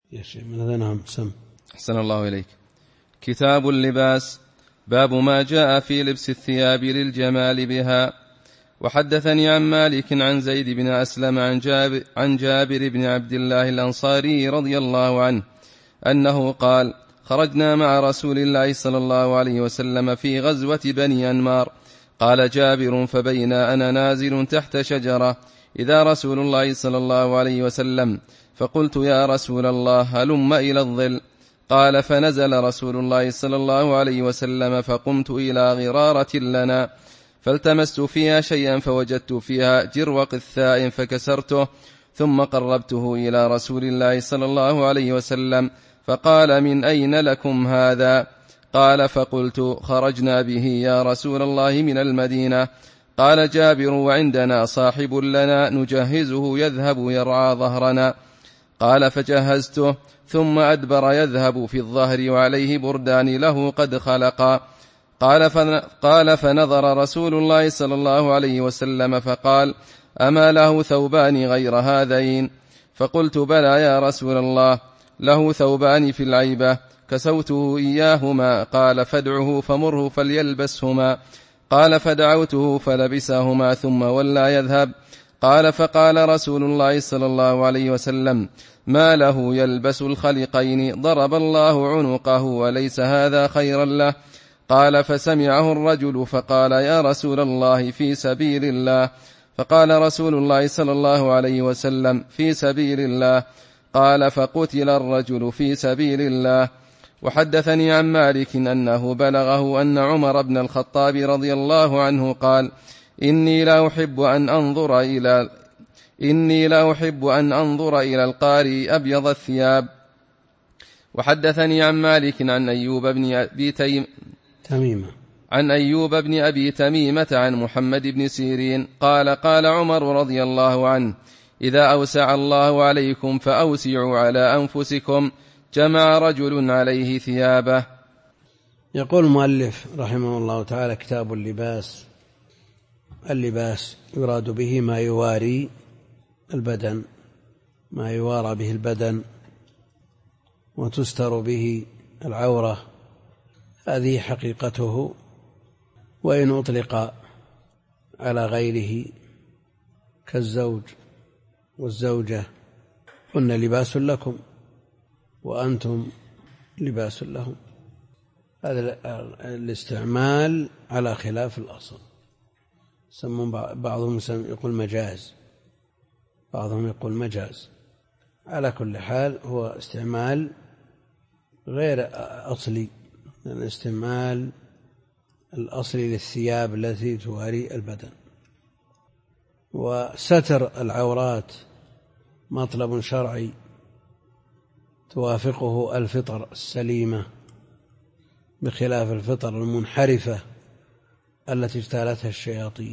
يا شيخ من هذا. نعم سم. أحسن الله إليك. كتاب اللباس، باب ما جاء في لبس الثياب للجمال بها. وحدثني عن مالك عن زيد بن أسلم عن جابر بن عبد الله الأنصاري رضي الله عنه أنه قال: خرجنا مع رسول الله صلى الله عليه وسلم في غزوة بني أنمار. قال جابر: فبينا أنا نازل تحت شجرة إذا رسول الله صلى الله عليه وسلم، فقلت: يا رسول الله هلم إلى الظل. قال: فنزل رسول الله صلى الله عليه وسلم، فقمت إلى غرارة لنا فالتمست فيها شيئا فوجدت فيها جروق الثاء فكسرته، ثم قربته إلى رسول الله صلى الله عليه وسلم فقال: من أين لكم هذا؟ قال: فقلت: خرجنا به يا رسول الله من المدينة. قال جابر: وعندنا صاحب لنا نجهزه يذهب يرعى ظهرنا. قال: فجهزته، ثم أدبر يذهب في الظهر وعليه بردان له قد خلقا. قال: فنظر رسول الله صلى الله عليه وسلم فقال: أما له ثوبان غير هذين؟ فقلت: بلى يا رسول الله، له ثوبان في العيبة كسوته إياهما. قال: فادعه فمره فليلبسهما. قال: فدعوته فلبسهما ثم ولى يذهب. قال: فقال رسول الله صلى الله عليه وسلم: ما له يلبس الخلقين؟ ضرب الله عنقه وليس هذا خيرا له. قال: فسمعه الرجل فقال: يا رسول الله في سبيل الله. فقال رسول الله صلى الله عليه وسلم: في سبيل الله. قال: فقتل الرجل في سبيل الله. وحدثني عن مالك أنه بلغه أن عمر بن الخطاب رضي الله عنه قال: إني لا أحب أن أنظر إلى القارئ أبيض الثياب. وحدثني عن مالك عن أيوب بن أبي تميمة عن محمد بن سيرين قال: قال عمر رضي الله عنه: إذا أوسع الله عليكم فأوسعوا على أنفسكم. جمع رجل عليه ثيابه. يقول المؤلف رحمه الله تعالى: كتاب اللباس. اللباس يراد به ما يواري البدن، ما يوارى به البدن وتستر به العورة، هذه حقيقته. وإن أطلق على غيره كالزوج والزوجة هن لباس لكم وأنتم لباس لهم، هذا الاستعمال على خلاف الأصل. بعضهم يقول مجاز، بعضهم يقول مجاز. على كل حال هو استعمال غير أصلي، الاستعمال الأصلي للثياب التي تواري البدن. وستر العورات مطلب شرعي توافقه الفطر السليمة، بخلاف الفطر المنحرفة التي اجتالتها الشياطين.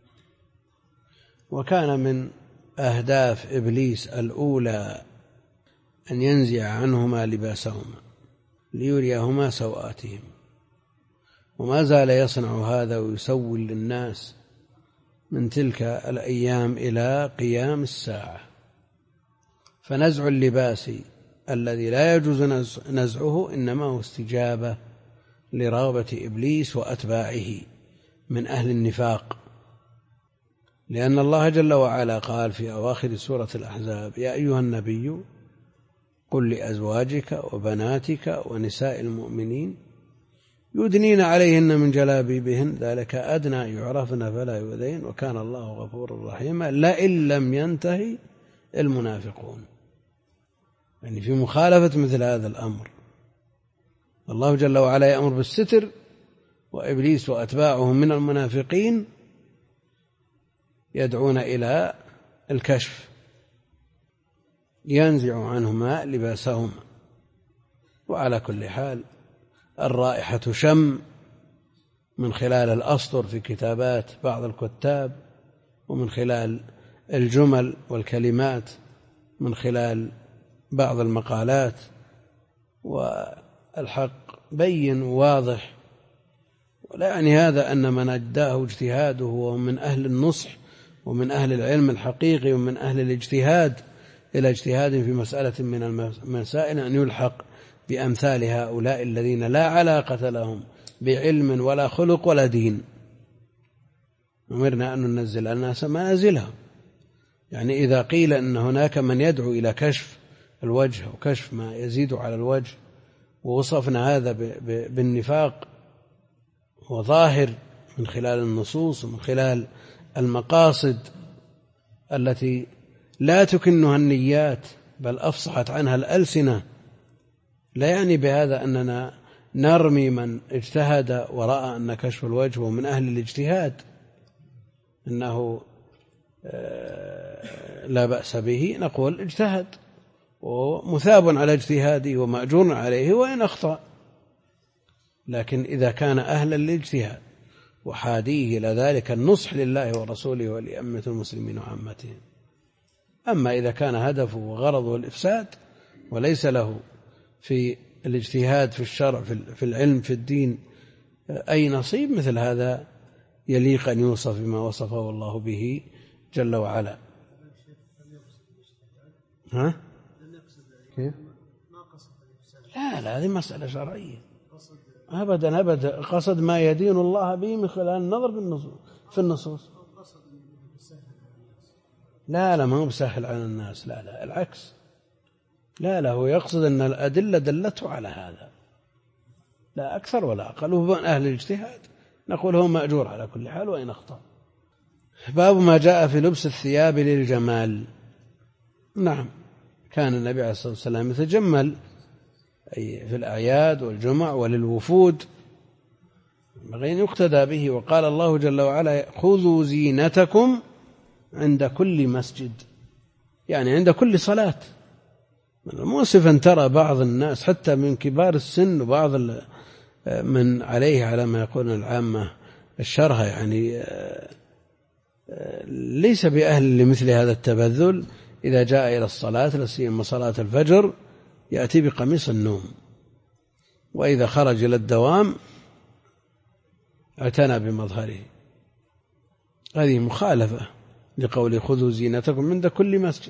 وكان من أهداف إبليس الأولى أن ينزع عنهما لباسهما ليريهما سوآتهم، وما زال يصنع هذا ويسول للناس من تلك الأيام إلى قيام الساعة. فنزع اللباس الذي لا يجوز نزعه إنما هو استجابة لرغبة إبليس وأتباعه من أهل النفاق، لأن الله جل وعلا قال في أواخر سورة الأحزاب: يا أيها النبي قل لأزواجك وبناتك ونساء المؤمنين يدنين عليهن من جلابيبهن ذلك أدنى يعرفن فلا يؤذين وكان الله غفورا رحيما لئن لم ينتهي المنافقون. يعني في مخالفة مثل هذا الأمر، الله جل وعلا يأمر بالستر، وإبليس وأتباعه من المنافقين يدعون إلى الكشف، ينزع عنهما لباسهما. وعلى كل حال الرائحة شم من خلال الأسطر في كتابات بعض الكتاب، ومن خلال الجمل والكلمات، من خلال بعض المقالات. والحق بين واضح، ولا يعني هذا أن من أداه اجتهاده ومن أهل النصح ومن أهل العلم الحقيقي ومن أهل الاجتهاد إلى اجتهاد في مسألة من المسائل أن يلحق بأمثال هؤلاء الذين لا علاقة لهم بعلم ولا خلق ولا دين. أمرنا أن ننزل الناس منازلهم. يعني إذا قيل أن هناك من يدعو إلى كشف الوجه وكشف ما يزيد على الوجه، ووصفنا هذا بالنفاق وظاهر من خلال النصوص ومن خلال المقاصد التي لا تكنها النيات بل أفصحت عنها الألسنة، لا يعني بهذا أننا نرمي من اجتهد ورأى أن كشف الوجه من أهل الاجتهاد أنه لا بأس به. نقول اجتهد ومثاب على اجتهاده ومأجور عليه وإن أخطأ، لكن إذا كان أهلا للاجتهاد وحاديه إلى ذلك النصح لله ورسوله ولأمة المسلمين وعامتهم. أما إذا كان هدفه وغرضه الإفساد وليس له في الاجتهاد في الشرع في العلم في الدين أي نصيب، مثل هذا يليق أن يوصف بما وصفه الله به جل وعلا. ها؟ كيف؟ لا هذه مسألة شرعية أبدا. قصد ما يدين الله به من خلال النظر في النصوص. لا ما هو بسهل على الناس، لا العكس. لا هو يقصد أن الأدلة دلته على هذا، لا أكثر ولا أقل. وهو من أهل الاجتهاد نقول هو مأجور على كل حال وإن أخطأ. باب ما جاء في لبس الثياب للجمال. نعم، كان النبي عليه الصلاة والسلام يتجمل في الأعياد والجمع وللوفود، ينبغي أن يقتدى به. وقال الله جل وعلا: خذوا زينتكم عند كل مسجد، يعني عند كل صلاة. من المؤسف أن ترى بعض الناس حتى من كبار السن وبعض من عليه على ما يقولون العامة الشرهة، يعني ليس بأهل لمثل هذا التبذل. إذا جاء إلى الصلاة لا سيما صلاة الفجر يأتي بقميص النوم، وإذا خرج إلى الدوام اعتنى بمظهره. هذه مخالفة لقول خذوا زينتكم عند كل مسجد.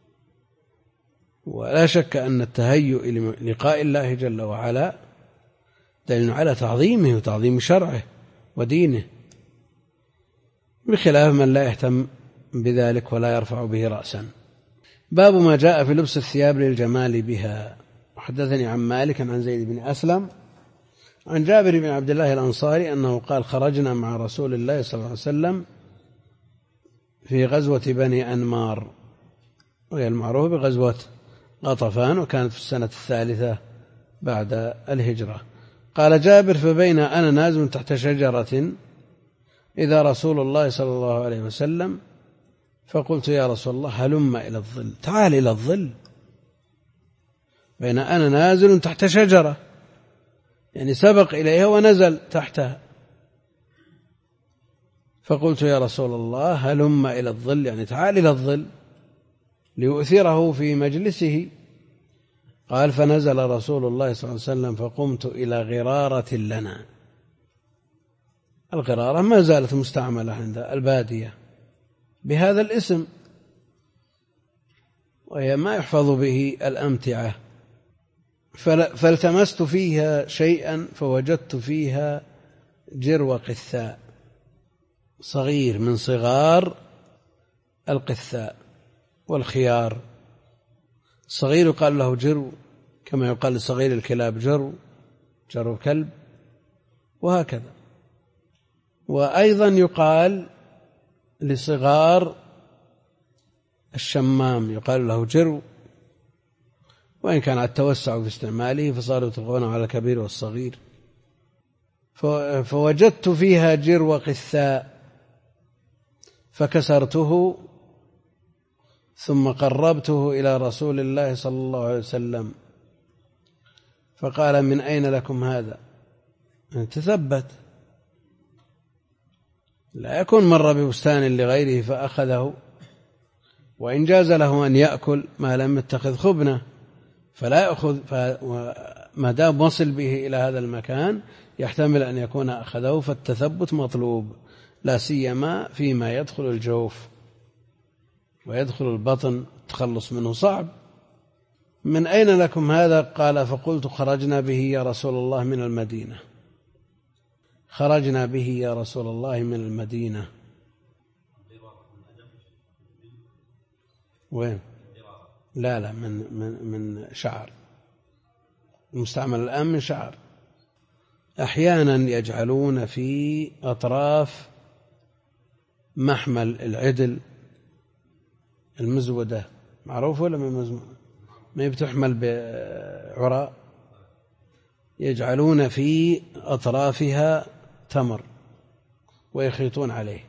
ولا شك أن التهيؤ لقاء الله جل وعلا دليل على تعظيمه وتعظيم شرعه ودينه، بخلاف من لا يهتم بذلك ولا يرفع به رأسا. باب ما جاء في لبس الثياب للجمال بها. حدثني عن مالك عن زيد بن أسلم عن جابر بن عبد الله الأنصاري أنه قال: خرجنا مع رسول الله صلى الله عليه وسلم في غزوة بني أنمار، وهي المعروفة بغزوة غطفان، وكانت في السنة 3 بعد الهجرة. قال جابر: فبين أنا نازل تحت شجرة إذا رسول الله صلى الله عليه وسلم، فقلت: يا رسول الله هلم إلى الظل، تعال إلى الظل. بين أنا نازل تحت شجرة، يعني سبق إليها ونزل تحتها. فقلت: يا رسول الله هلم إلى الظل، يعني تعال إلى الظل، ليؤثره في مجلسه. قال: فنزل رسول الله صلى الله عليه وسلم فقمت إلى غرارة لنا. الغرارة ما زالت مستعملة عند البادية بهذا الاسم، وهي ما يحفظ به الأمتعة. فالتمست فيها شيئا فوجدت فيها جرو قثاء، صغير من صغار القثاء والخيار. الصغير يقال له جرو، كما يقال لصغير الكلاب جرو كلب، وهكذا. وأيضا يقال لصغار الشمام يقال له جرو، وإن كان التوسع في استعماله فصاروا يطلقونه على الكبير والصغير. فوجدت فيها جرو قثاء فكسرته ثم قربته إلى رسول الله صلى الله عليه وسلم، فقال: من أين لكم هذا؟ تثبت، لا يكون مر ببستان لغيره فأخذه، وإن جاز له أن يأكل ما لم يتخذ خبنه فلا يأخذ، ما دام وصل به إلى هذا المكان يحتمل أن يكون أخذه، فالتثبت مطلوب، لا سيما فيما يدخل الجوف ويدخل البطن، التخلص منه صعب. من أين لكم هذا؟ قال فقلت خرجنا به يا رسول الله من المدينة. خرجنا به يا رسول الله من المدينة. وين؟ لا من شعر، المستعمل الآن من شعر. أحيانا يجعلون في أطراف محمل العدل المزودة، معروف ولا ما بتحمل بعراء، يجعلون في أطرافها تمر ويخيطون عليه،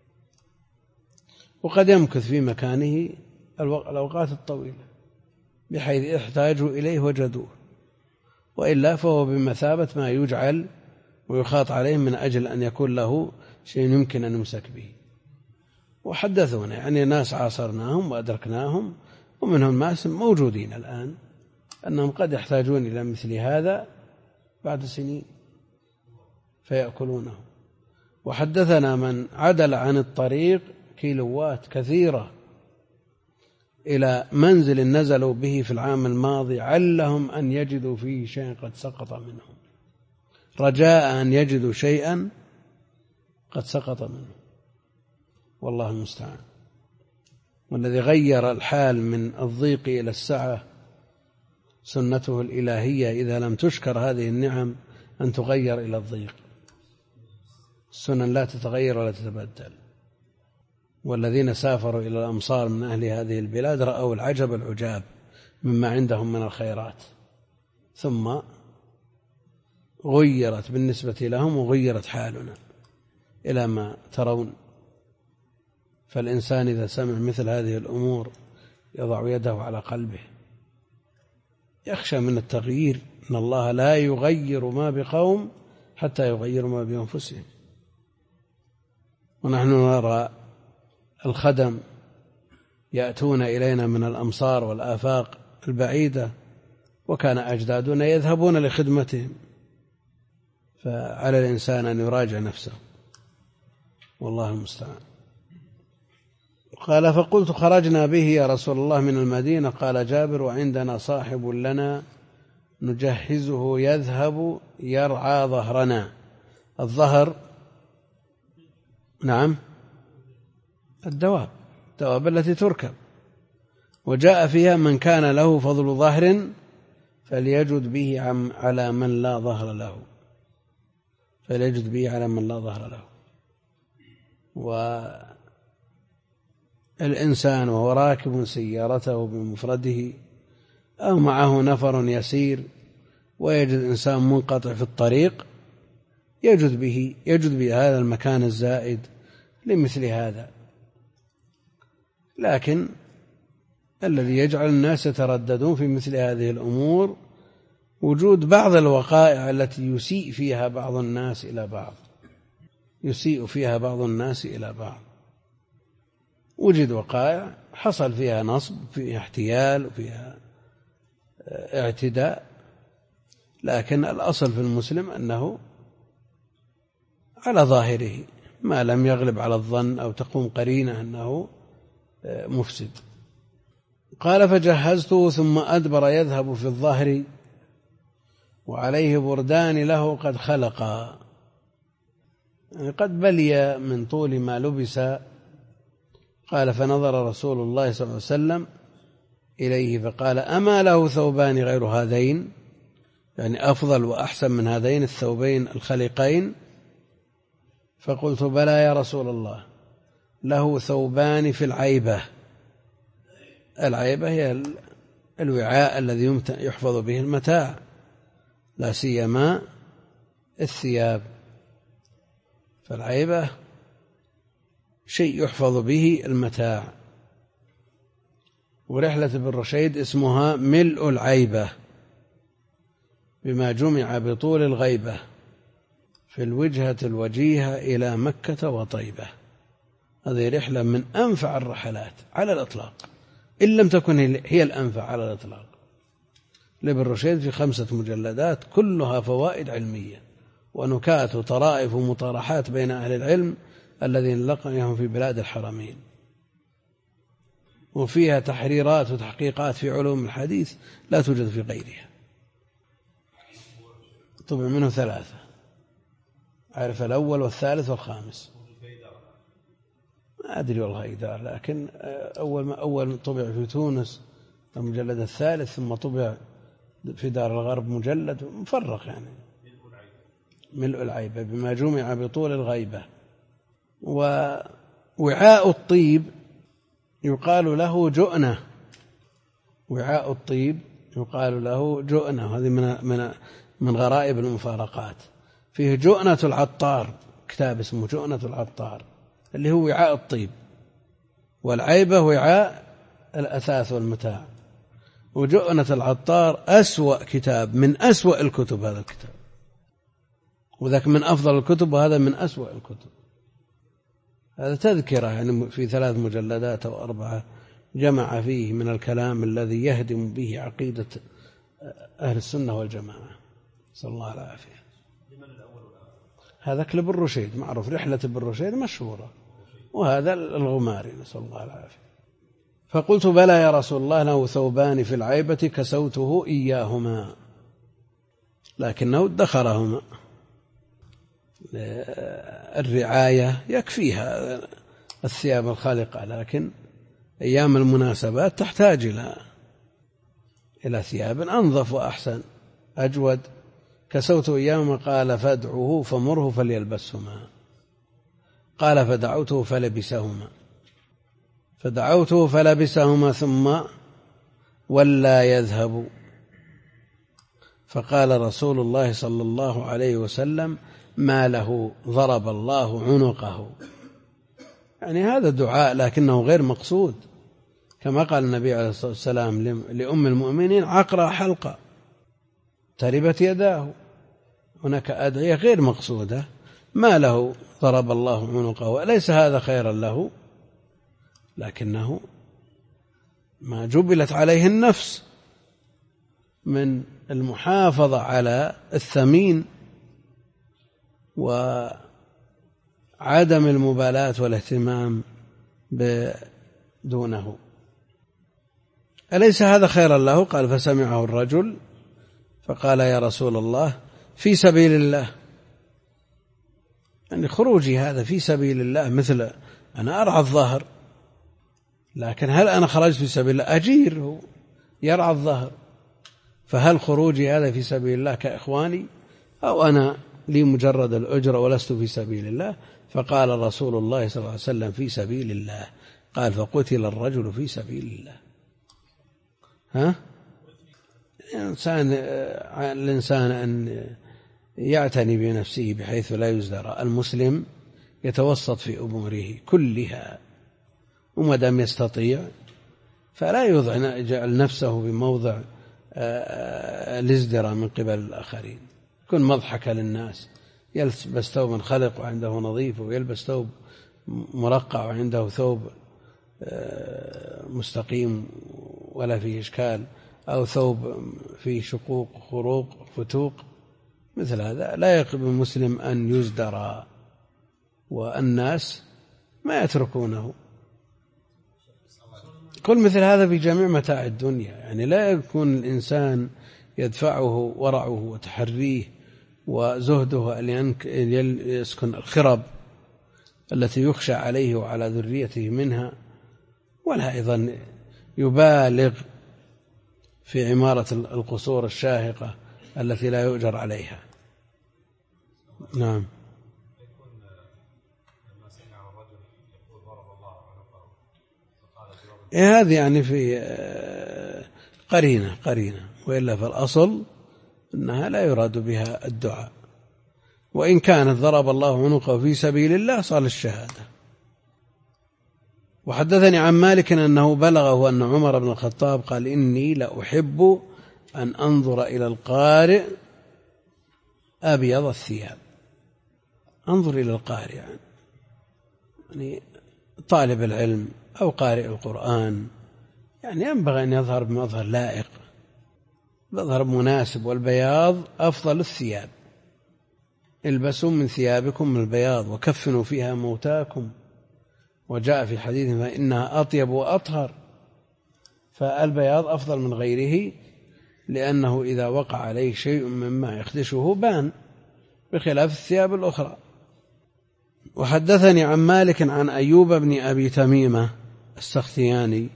وقد يمكث في مكانه الأوقات الطويلة بحيث يحتاجوا إليه وجدوه، وإلا فهو بمثابة ما يجعل ويخاط عليه من أجل أن يكون له شيء يمكن أن يمسك به. وحدثونا يعني ناس عاصرناهم وأدركناهم ومنهم ناس موجودين الآن أنهم قد يحتاجون إلى مثل هذا بعد سنين فيأكلونه. وحدثنا من عدل عن الطريق كيلوات كثيرة إلى منزل نزلوا به في العام الماضي علهم أن يجدوا فيه شيئا قد سقط منهم، رجاء أن يجدوا شيئا قد سقط منه، والله المستعان. والذي غير الحال من الضيق إلى السعة سنته الإلهية، إذا لم تشكر هذه النعم أن تغير إلى الضيق. السنن لا تتغير ولا تتبدل. والذين سافروا إلى الأمصار من أهل هذه البلاد رأوا العجب العجاب مما عندهم من الخيرات، ثم غيرت بالنسبة لهم وغيرت حالنا إلى ما ترون. فالإنسان إذا سمع مثل هذه الأمور يضع يده على قلبه، يخشى من التغيير، إن الله لا يغير ما بقوم حتى يغيروا ما بأنفسهم. ونحن نرى الخدم يأتون إلينا من الأمصار والآفاق البعيدة وكان أجدادنا يذهبون لخدمتهم، فعلى الإنسان أن يراجع نفسه، والله المستعان. قال فقلت خرجنا به يا رسول الله من المدينة. قال جابر وعندنا صاحب لنا نجهزه يذهب يرعى ظهرنا. الظهر نعم الدواب التي تركب، وجاء فيها من كان له فضل ظهر فليجد به على من لا ظهر له، فليجد به على من لا ظهر له. والإنسان وهو راكب سيارته بمفرده أو معه نفر يسير ويجد إنسان منقطع في الطريق يجد به هذا المكان الزائد لمثل هذا. لكن الذي يجعل الناس يترددون في مثل هذه الأمور وجود بعض الوقائع التي يسيء فيها بعض الناس إلى بعض. وجد وقائع حصل فيها نصب، فيها احتيال، وفيها اعتداء، لكن الأصل في المسلم أنه على ظاهره ما لم يغلب على الظن أو تقوم قرينة أنه مفسد. قال فجهزته ثم أدبر يذهب في الظهر وعليه بردان له قد خلقا، يعني قد بلي من طول ما لبس. قال فنظر رسول الله صلى الله عليه وسلم إليه فقال أما له ثوبان غير هذين، يعني أفضل وأحسن من هذين الثوبين الخلقين؟ فقلت بلى يا رسول الله، له ثوبان في العيبة. العيبة هي الوعاء الذي يحفظ به المتاع، لا سيما الثياب، فالعيبة شيء يحفظ به المتاع. ورحلة ابن رشيد اسمها ملء العيبة بما جمع بطول الغيبة في الوجهة الوجيهة إلى مكة وطيبة. هذه رحلة من أنفع الرحلات على الإطلاق، إن لم تكن هي الأنفع على الإطلاق. لابن رشيد في 5 مجلدات كلها فوائد علمية ونكات وطرائف ومطارحات بين أهل العلم الذين لقيهم في بلاد الحرمين. وفيها تحريرات وتحقيقات في علوم الحديث لا توجد في غيرها. طبع منه 3، عرف الأول والثالث والخامس. ما أدري والله إدار، لكن أول طبع في تونس المجلد الثالث، ثم طبع في دار الغرب مجلد مفرق، يعني ملء العيبة بما جمع بطول الغيبة. ووعاء الطيب يقال له جؤنة، وعاء الطيب يقال له جؤنة، هذه من غرائب المفارقات. فيه جؤنة العطار، كتاب اسمه جؤنة العطار اللي هو وعاء الطيب، والعيبة وعاء الأثاث والمتاع. وجؤنة العطار أسوأ كتاب، من أسوأ الكتب هذا الكتاب، وذاك من أفضل الكتب وهذا من أسوأ الكتب. هذا تذكرة يعني في 3 مجلدات أو 4 جمع فيه من الكلام الذي يهدم به عقيدة أهل السنة والجماعة، صلى الله العافية. هذاك لابن رشيد معروف، رحلة ابن رشيد مشهورة، وهذا الغماري، نسأل الله العافية. فقلت بلى يا رسول الله، له ثوبان في العيبة كسوته إياهما، لكنه ادخرهما. الرعاية يكفيها الثياب الخالقة، لكن أيام المناسبات تحتاج إلى ثياب أنظف وأحسن أجود. كسوته إياهما، قال فادعوه فمره فليلبسهما. قال فدعوته فلبسهما، فدعوته فلبسهما ثم ولا يذهب. فقال رسول الله صلى الله عليه وسلم: ما له ضرب الله عنقه. يعني هذا دعاء لكنه غير مقصود، كما قال النبي عليه الصلاة والسلام لأم المؤمنين: عقرى حلقة تربت يداه. هناك أدعية غير مقصودة. ما له ضرب الله عنقه، ليس هذا خيرا له، لكنه ما جبلت عليه النفس من المحافظة على الثمين وعدم المبالاة والاهتمام دونه. أليس هذا خيرا له؟ قال: فسمعه الرجل فقال: يا رسول الله، في سبيل الله. يعني خروجي هذا في سبيل الله، مثل أنا أرعى الظهر، لكن هل أنا خرجت في سبيل الله؟ أجير يرعى الظهر، فهل خروجي هذا في سبيل الله كإخواني، أو أنا لي مجرد الأجرة ولست في سبيل الله؟ فقال رسول الله صلى الله عليه وسلم: في سبيل الله. قال: فقتل الرجل في سبيل الله. الإنسان أن يعتني بنفسه بحيث لا يزدرى. المسلم يتوسط في أموره كلها، وما دام يستطيع فلا يجعل نفسه بموضع الازدراء من قبل الآخرين، يكون مضحكة للناس، يلبس ثوبا خلق وعنده نظيف، ويلبس ثوب مرقع وعنده ثوب مستقيم ولا فيه إشكال، أو ثوب فيه شقوق خروق فتوق. مثل هذا لا يقبل المسلم أن يزدرى، والناس ما يتركونه. كل مثل هذا في جميع متاع الدنيا، يعني لا يكون الإنسان يدفعه ورعه وتحريه وزهده أن يسكن الخرب التي يخشى عليه وعلى ذريته منها، ولا أيضا يبالغ في عمارة القصور الشاهقة التي لا يؤجر عليها. نعم. هذه يعني في قرينة، وإلا فالأصل أنها لا يراد بها الدعاء، وإن كانت ضرب الله عنقه في سبيل الله صال الشهادة. وحدثني عن مالك أنه بلغه أن عمر بن الخطاب قال: إني لأحب أن أنظر إلى القارئ أبيض الثياب. أنظر إلى القارئ يعني طالب العلم أو قارئ القرآن، يعني ينبغي أن يظهر بمظهر لائق، مظهر مناسب، والبياض أفضل الثياب. البسوا من ثيابكم البياض وكفنوا فيها موتاكم، وجاء في حديث فإنها أطيب وأطهر. فالبياض أفضل من غيره، لأنه إذا وقع عليه شيء مما يخدشه بان، بخلاف الثياب الأخرى. وحدثني عن مالك عن أيوب بن أبي تميمة السختياني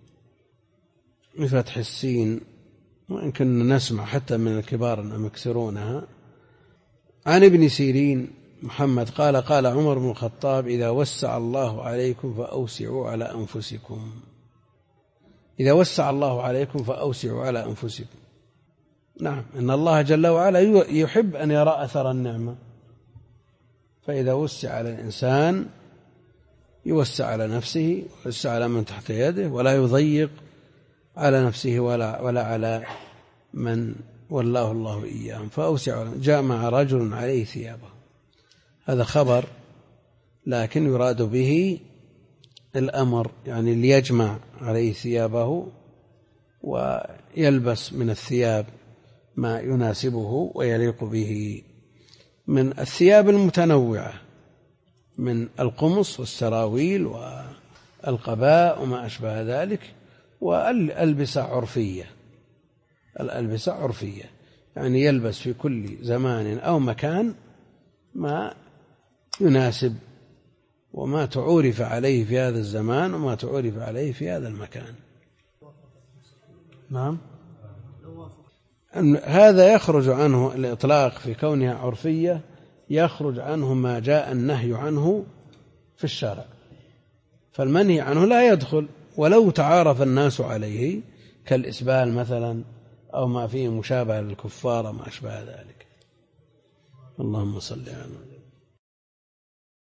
بفتح السين، وإن كنا نسمع حتى من الكبار أنهم يكسرونها، عن ابن سيرين محمد قال قال عمر بن الخطاب: إذا وسع الله عليكم فأوسعوا على أنفسكم. إذا وسع الله عليكم فأوسعوا على أنفسكم. نعم، إن الله جل وعلا يحب أن يرى أثر النعمة، فإذا وسع على الإنسان يوسع على نفسه ويوسع على من تحت يده، ولا يضيق على نفسه ولا على من والله الله إياهم. فأوسع. جاء مع رجل عليه ثيابه، هذا خبر، لكن يراد به الأمر، يعني ليجمع عليه ثيابه ويلبس من الثياب ما يناسبه ويليق به من الثياب المتنوعة، من القمص والسراويل والقباء وما أشبه ذلك، والألبسة عرفية. الألبسة عرفية يعني يلبس في كل زمان أو مكان ما يناسب وما تعرف عليه في هذا الزمان وما تعرف عليه في هذا المكان. نعم، هذا يخرج عنه الإطلاق في كونها عرفية، يخرج عنه ما جاء النهي عنه في الشرع، فالمنهي عنه لا يدخل ولو تعارف الناس عليه، كالإسبال مثلا أو ما فيه مشابه للكفار ما أشبه ذلك. اللهم صل على